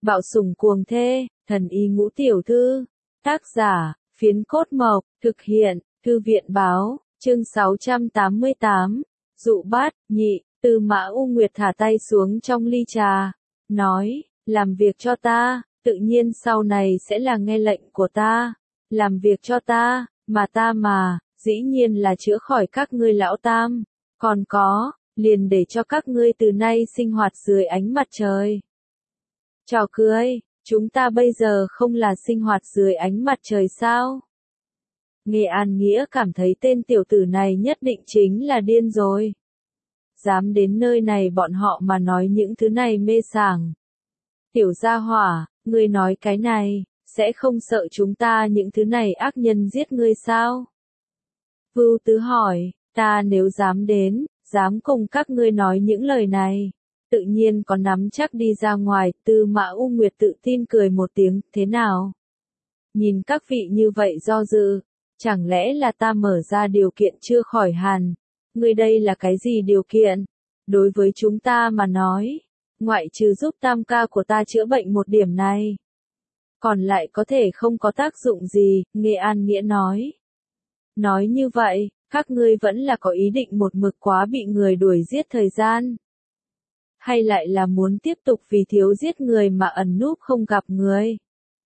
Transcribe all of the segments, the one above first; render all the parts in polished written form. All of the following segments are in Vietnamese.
Bạo sủng cuồng thê, thần y ngũ tiểu thư. Tác giả, Phiến Cốt Mộc, thực hiện, Thư viện báo, chương 688. Dụ bát, nhị, Tư Mã U Nguyệt thả tay xuống trong ly trà, nói, làm việc cho ta, tự nhiên sau này sẽ là nghe lệnh của ta, làm việc cho ta, mà, dĩ nhiên là chữa khỏi các ngươi lão tam, còn có, liền để cho các ngươi từ nay sinh hoạt dưới ánh mặt trời. Trò cười, chúng ta bây giờ không là sinh hoạt dưới ánh mặt trời sao? Nghe An Nghĩa cảm thấy tên tiểu tử này nhất định chính là điên rồi. Dám đến nơi này bọn họ mà nói những thứ này mê sảng. Tiểu gia hỏa, ngươi nói cái này, sẽ không sợ chúng ta những thứ này ác nhân giết ngươi sao? Vưu Tứ hỏi, ta nếu dám đến, dám cùng các ngươi nói những lời này, tự nhiên có nắm chắc đi ra ngoài. Tư Mã U Nguyệt tự tin cười một tiếng, thế nào? Nhìn các vị như vậy do dự, chẳng lẽ là ta mở ra điều kiện chưa khỏi hàn? Ngươi đây là cái gì điều kiện? Đối với chúng ta mà nói, ngoại trừ giúp tam ca của ta chữa bệnh một điểm này, còn lại có thể không có tác dụng gì, Nghe An Nghĩa nói. Nói như vậy, các ngươi vẫn là có ý định một mực quá bị người đuổi giết thời gian. Hay lại là muốn tiếp tục vì thiếu giết người mà ẩn núp không gặp người?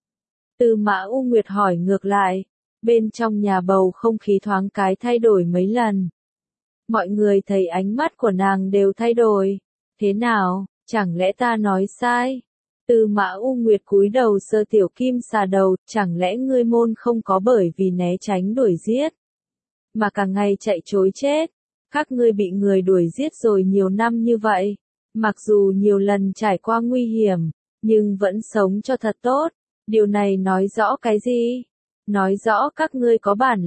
Tư Mã U Nguyệt hỏi ngược lại, bên trong nhà bầu không khí thoáng cái thay đổi mấy lần. Mọi người thấy ánh mắt của nàng đều thay đổi. Thế nào, chẳng lẽ ta nói sai? Tư Mã U Nguyệt cúi đầu sơ tiểu kim xà đầu, chẳng lẽ ngươi môn không có bởi vì né tránh đuổi giết, mà cả ngày chạy trối chết? Các ngươi bị người đuổi giết rồi nhiều năm như vậy, mặc dù nhiều lần trải qua nguy hiểm, nhưng vẫn sống cho thật tốt. Điều này nói rõ cái gì? Nói rõ các ngươi có bản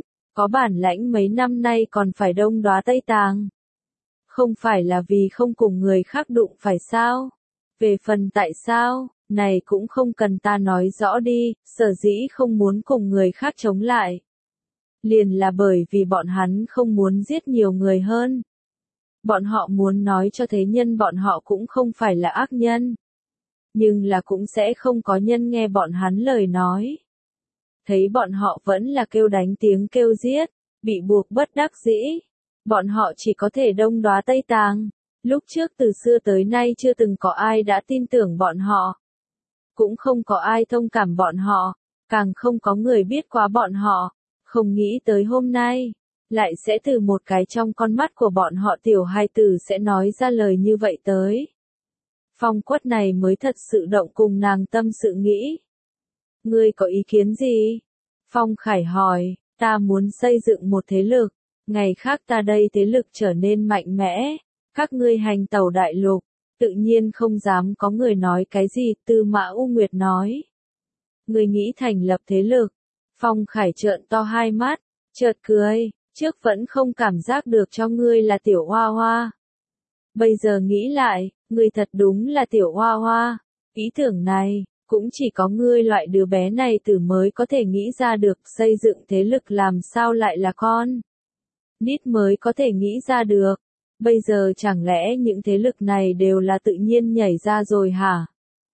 lãnh mấy năm nay còn phải đông đóa Tây Tàng. Không phải là vì không cùng người khác đụng phải sao? Về phần tại sao, này cũng không cần ta nói rõ đi, sở dĩ không muốn cùng người khác chống lại. Liền là bởi vì bọn hắn không muốn giết nhiều người hơn. Bọn họ muốn nói cho thế nhân bọn họ cũng không phải là ác nhân. Nhưng là cũng sẽ không có nhân nghe bọn hắn lời nói. Thấy bọn họ vẫn là kêu đánh tiếng kêu giết, bị buộc bất đắc dĩ. Bọn họ chỉ có thể đông đóa Tây Tàng. Lúc trước từ xưa tới nay chưa từng có ai đã tin tưởng bọn họ. Cũng không có ai thông cảm bọn họ, càng không có người biết quá bọn họ. Không nghĩ tới hôm nay, lại sẽ từ một cái trong con mắt của bọn họ tiểu hài tử sẽ nói ra lời như vậy tới. Phong Quất này mới thật sự động cùng nàng tâm sự nghĩ. Ngươi có ý kiến gì? Phong Khải hỏi, ta muốn xây dựng một thế lực, ngày khác ta đây thế lực trở nên mạnh mẽ, các ngươi hành tẩu đại lục, tự nhiên không dám có người nói cái gì. Tư Mã U Nguyệt nói. Ngươi nghĩ thành lập thế lực? Phong Khải trợn to hai mắt, chợt cười, trước vẫn không cảm giác được cho ngươi là tiểu hoa hoa. Bây giờ nghĩ lại, ngươi thật đúng là tiểu hoa hoa. Ý tưởng này, cũng chỉ có ngươi loại đứa bé này tử mới có thể nghĩ ra được. Xây dựng thế lực làm sao lại là con nít mới có thể nghĩ ra được. Bây giờ chẳng lẽ những thế lực này đều là tự nhiên nhảy ra rồi hả?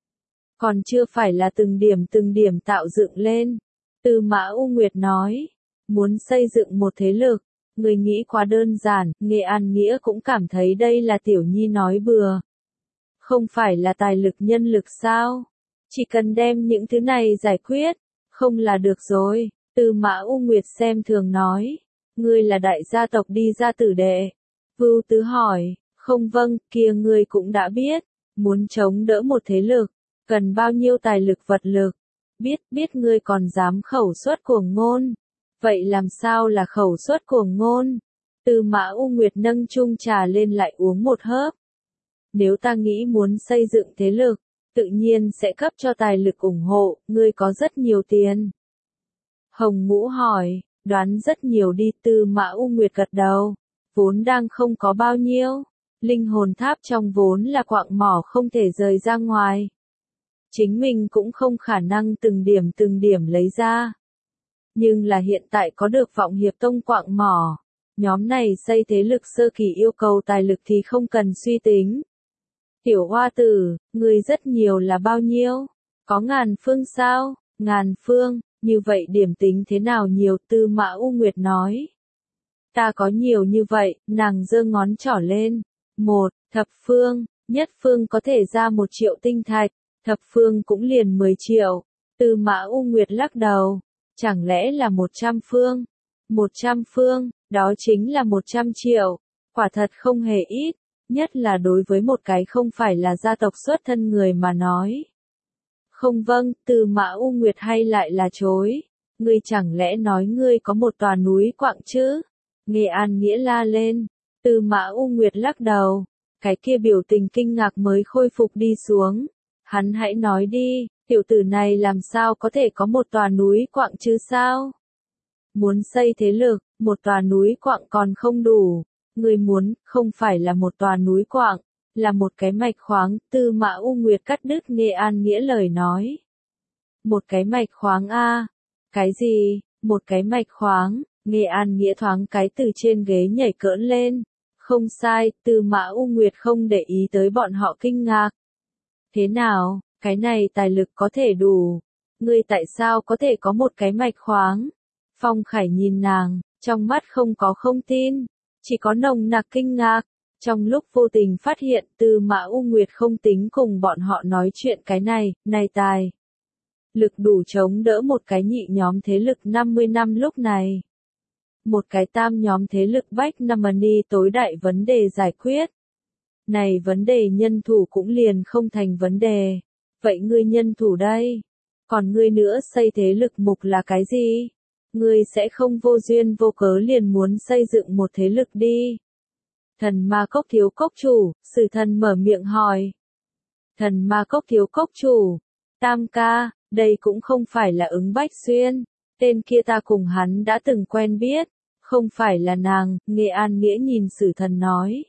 Còn chưa phải là từng điểm tạo dựng lên. Tư Mã U Nguyệt nói, muốn xây dựng một thế lực, người nghĩ quá đơn giản. Nghe An Nghĩa cũng cảm thấy đây là tiểu nhi nói bừa. Không phải là tài lực nhân lực sao? Chỉ cần đem những thứ này giải quyết, không là được rồi. Tư Mã U Nguyệt xem thường nói, ngươi là đại gia tộc đi ra tử đệ. Vưu Tứ hỏi, không vâng, kia ngươi cũng đã biết, muốn chống đỡ một thế lực, cần bao nhiêu tài lực vật lực. Biết ngươi còn dám khẩu suất cuồng ngôn. Vậy làm sao là khẩu suất cuồng ngôn? Tư Mã U Nguyệt nâng chung trà lên lại uống một hớp. Nếu ta nghĩ muốn xây dựng thế lực, tự nhiên sẽ cấp cho tài lực ủng hộ, ngươi có rất nhiều tiền. Hồng Ngũ hỏi, đoán rất nhiều đi. Tư Mã U Nguyệt gật đầu, vốn đang không có bao nhiêu. Linh hồn tháp trong vốn là quạng mỏ không thể rời ra ngoài. Chính mình cũng không khả năng từng điểm lấy ra. Nhưng là hiện tại có được Vọng Hiệp Tông quạng mỏ. Nhóm này xây thế lực sơ kỳ yêu cầu tài lực thì không cần suy tính. Tiểu hoa tử, người rất nhiều là bao nhiêu? Có 1000 phương sao? 1000 phương, như vậy điểm tính thế nào nhiều? Tư Mã U Nguyệt nói. Ta có nhiều như vậy, nàng giơ ngón trỏ lên. 1 thập phương, nhất phương có thể ra 1 triệu tinh thạch, thập phương cũng liền 10 triệu. Tư Mã U Nguyệt lắc đầu. Chẳng lẽ là 100 phương? 100 phương, đó chính là 100 triệu. Quả thật không hề ít, nhất là đối với một cái không phải là gia tộc xuất thân người mà nói. Không vâng, Tư Mã U Nguyệt hay lại là chối. Ngươi chẳng lẽ nói ngươi có một tòa núi quặng chứ? Nghệ An Nghĩa la lên. Tư Mã U Nguyệt lắc đầu. Cái kia biểu tình kinh ngạc mới khôi phục đi xuống. Hắn hãy nói đi, tiểu tử này làm sao có thể có một tòa núi quặng chứ sao? Muốn xây thế lực, một tòa núi quặng còn không đủ. Ngươi muốn, không phải là một tòa núi quặng, là một cái mạch khoáng. Tư Mã U Nguyệt cắt đứt Nghệ An Nghĩa lời nói. Một cái mạch khoáng a? Cái gì? Một cái mạch khoáng? Nghệ An Nghĩa thoáng cái từ trên ghế nhảy cỡn lên. Không sai, Tư Mã U Nguyệt không để ý tới bọn họ kinh ngạc. Thế nào, cái này tài lực có thể đủ? Ngươi tại sao có thể có một cái mạch khoáng? Phong Khải nhìn nàng, trong mắt không có không tin, chỉ có nồng nặc kinh ngạc. Trong lúc vô tình phát hiện Tư Mã U Nguyệt không tính cùng bọn họ nói chuyện cái này tài lực đủ chống đỡ một cái nhị nhóm thế lực 50 năm lúc này. Một cái tam nhóm thế lực Bách Namani tối đại vấn đề giải quyết. Này vấn đề nhân thủ cũng liền không thành vấn đề. Vậy ngươi nhân thủ đây? Còn ngươi nữa xây thế lực mục là cái gì? Ngươi sẽ không vô duyên vô cớ liền muốn xây dựng một thế lực đi. Thần Ma Cốc thiếu cốc chủ, Sử Thần mở miệng hỏi. Thần Ma Cốc thiếu cốc chủ, Tam ca, đây cũng không phải là ứng Bách Xuyên. Tên kia ta cùng hắn đã từng quen biết. Không phải là nàng, Nghệ An Nghĩa nhìn Sử Thần nói.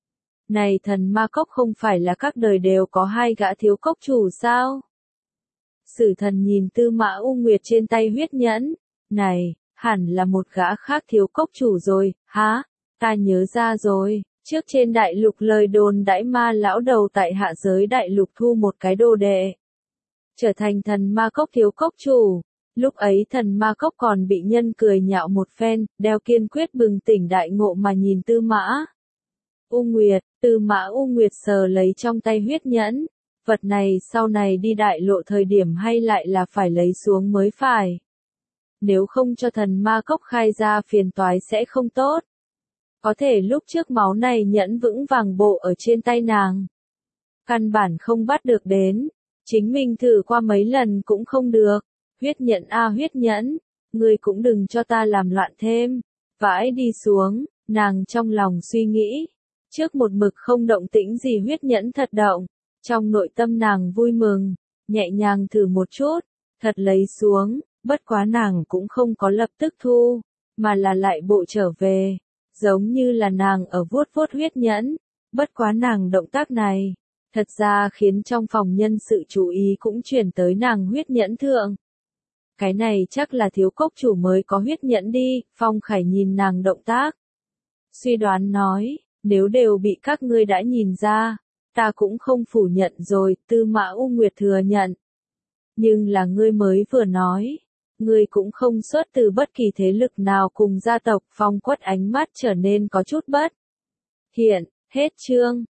Này Thần Ma Cốc không phải là các đời đều có 2 gã thiếu cốc chủ sao? Sử Thần nhìn Tư Mã U Nguyệt trên tay huyết nhẫn. Này, hẳn là một gã khác thiếu cốc chủ rồi, hả? Ta nhớ ra rồi, trước trên đại lục lời đồn đãi Ma lão đầu tại hạ giới đại lục thu một cái đồ đệ. Trở thành Thần Ma Cốc thiếu cốc chủ. Lúc ấy Thần Ma Cốc còn bị nhân cười nhạo một phen, đeo kiên quyết bừng tỉnh đại ngộ mà nhìn Tư Mã U Nguyệt. Tư Mã U Nguyệt sờ lấy trong tay huyết nhẫn. Vật này sau này đi đại lộ thời điểm hay lại là phải lấy xuống mới phải. Nếu không cho Thần Ma Cốc khai ra phiền toái sẽ không tốt. Có thể lúc trước máu này nhẫn vững vàng bộ ở trên tay nàng. Căn bản không bắt được đến. Chính mình thử qua mấy lần cũng không được. Huyết nhẫn a huyết nhẫn, ngươi cũng đừng cho ta làm loạn thêm. Vãi đi xuống, nàng trong lòng suy nghĩ. Trước một mực không động tĩnh gì huyết nhẫn thật động. Trong nội tâm nàng vui mừng, nhẹ nhàng thử một chút, thật lấy xuống, bất quá nàng cũng không có lập tức thu, mà là lại bộ trở về. Giống như là nàng ở vuốt vuốt huyết nhẫn, bất quá nàng động tác này, thật ra khiến trong phòng nhân sự chú ý cũng chuyển tới nàng huyết nhẫn thượng. Cái này chắc là thiếu cốc chủ mới có huyết nhẫn đi, Phong Khải nhìn nàng động tác. Suy đoán nói, nếu đều bị các ngươi đã nhìn ra, ta cũng không phủ nhận rồi, Tư Mã U Nguyệt thừa nhận. Nhưng là ngươi mới vừa nói, ngươi cũng không xuất từ bất kỳ thế lực nào cùng gia tộc. Phong Quất ánh mắt trở nên có chút bất hiện, hết chương.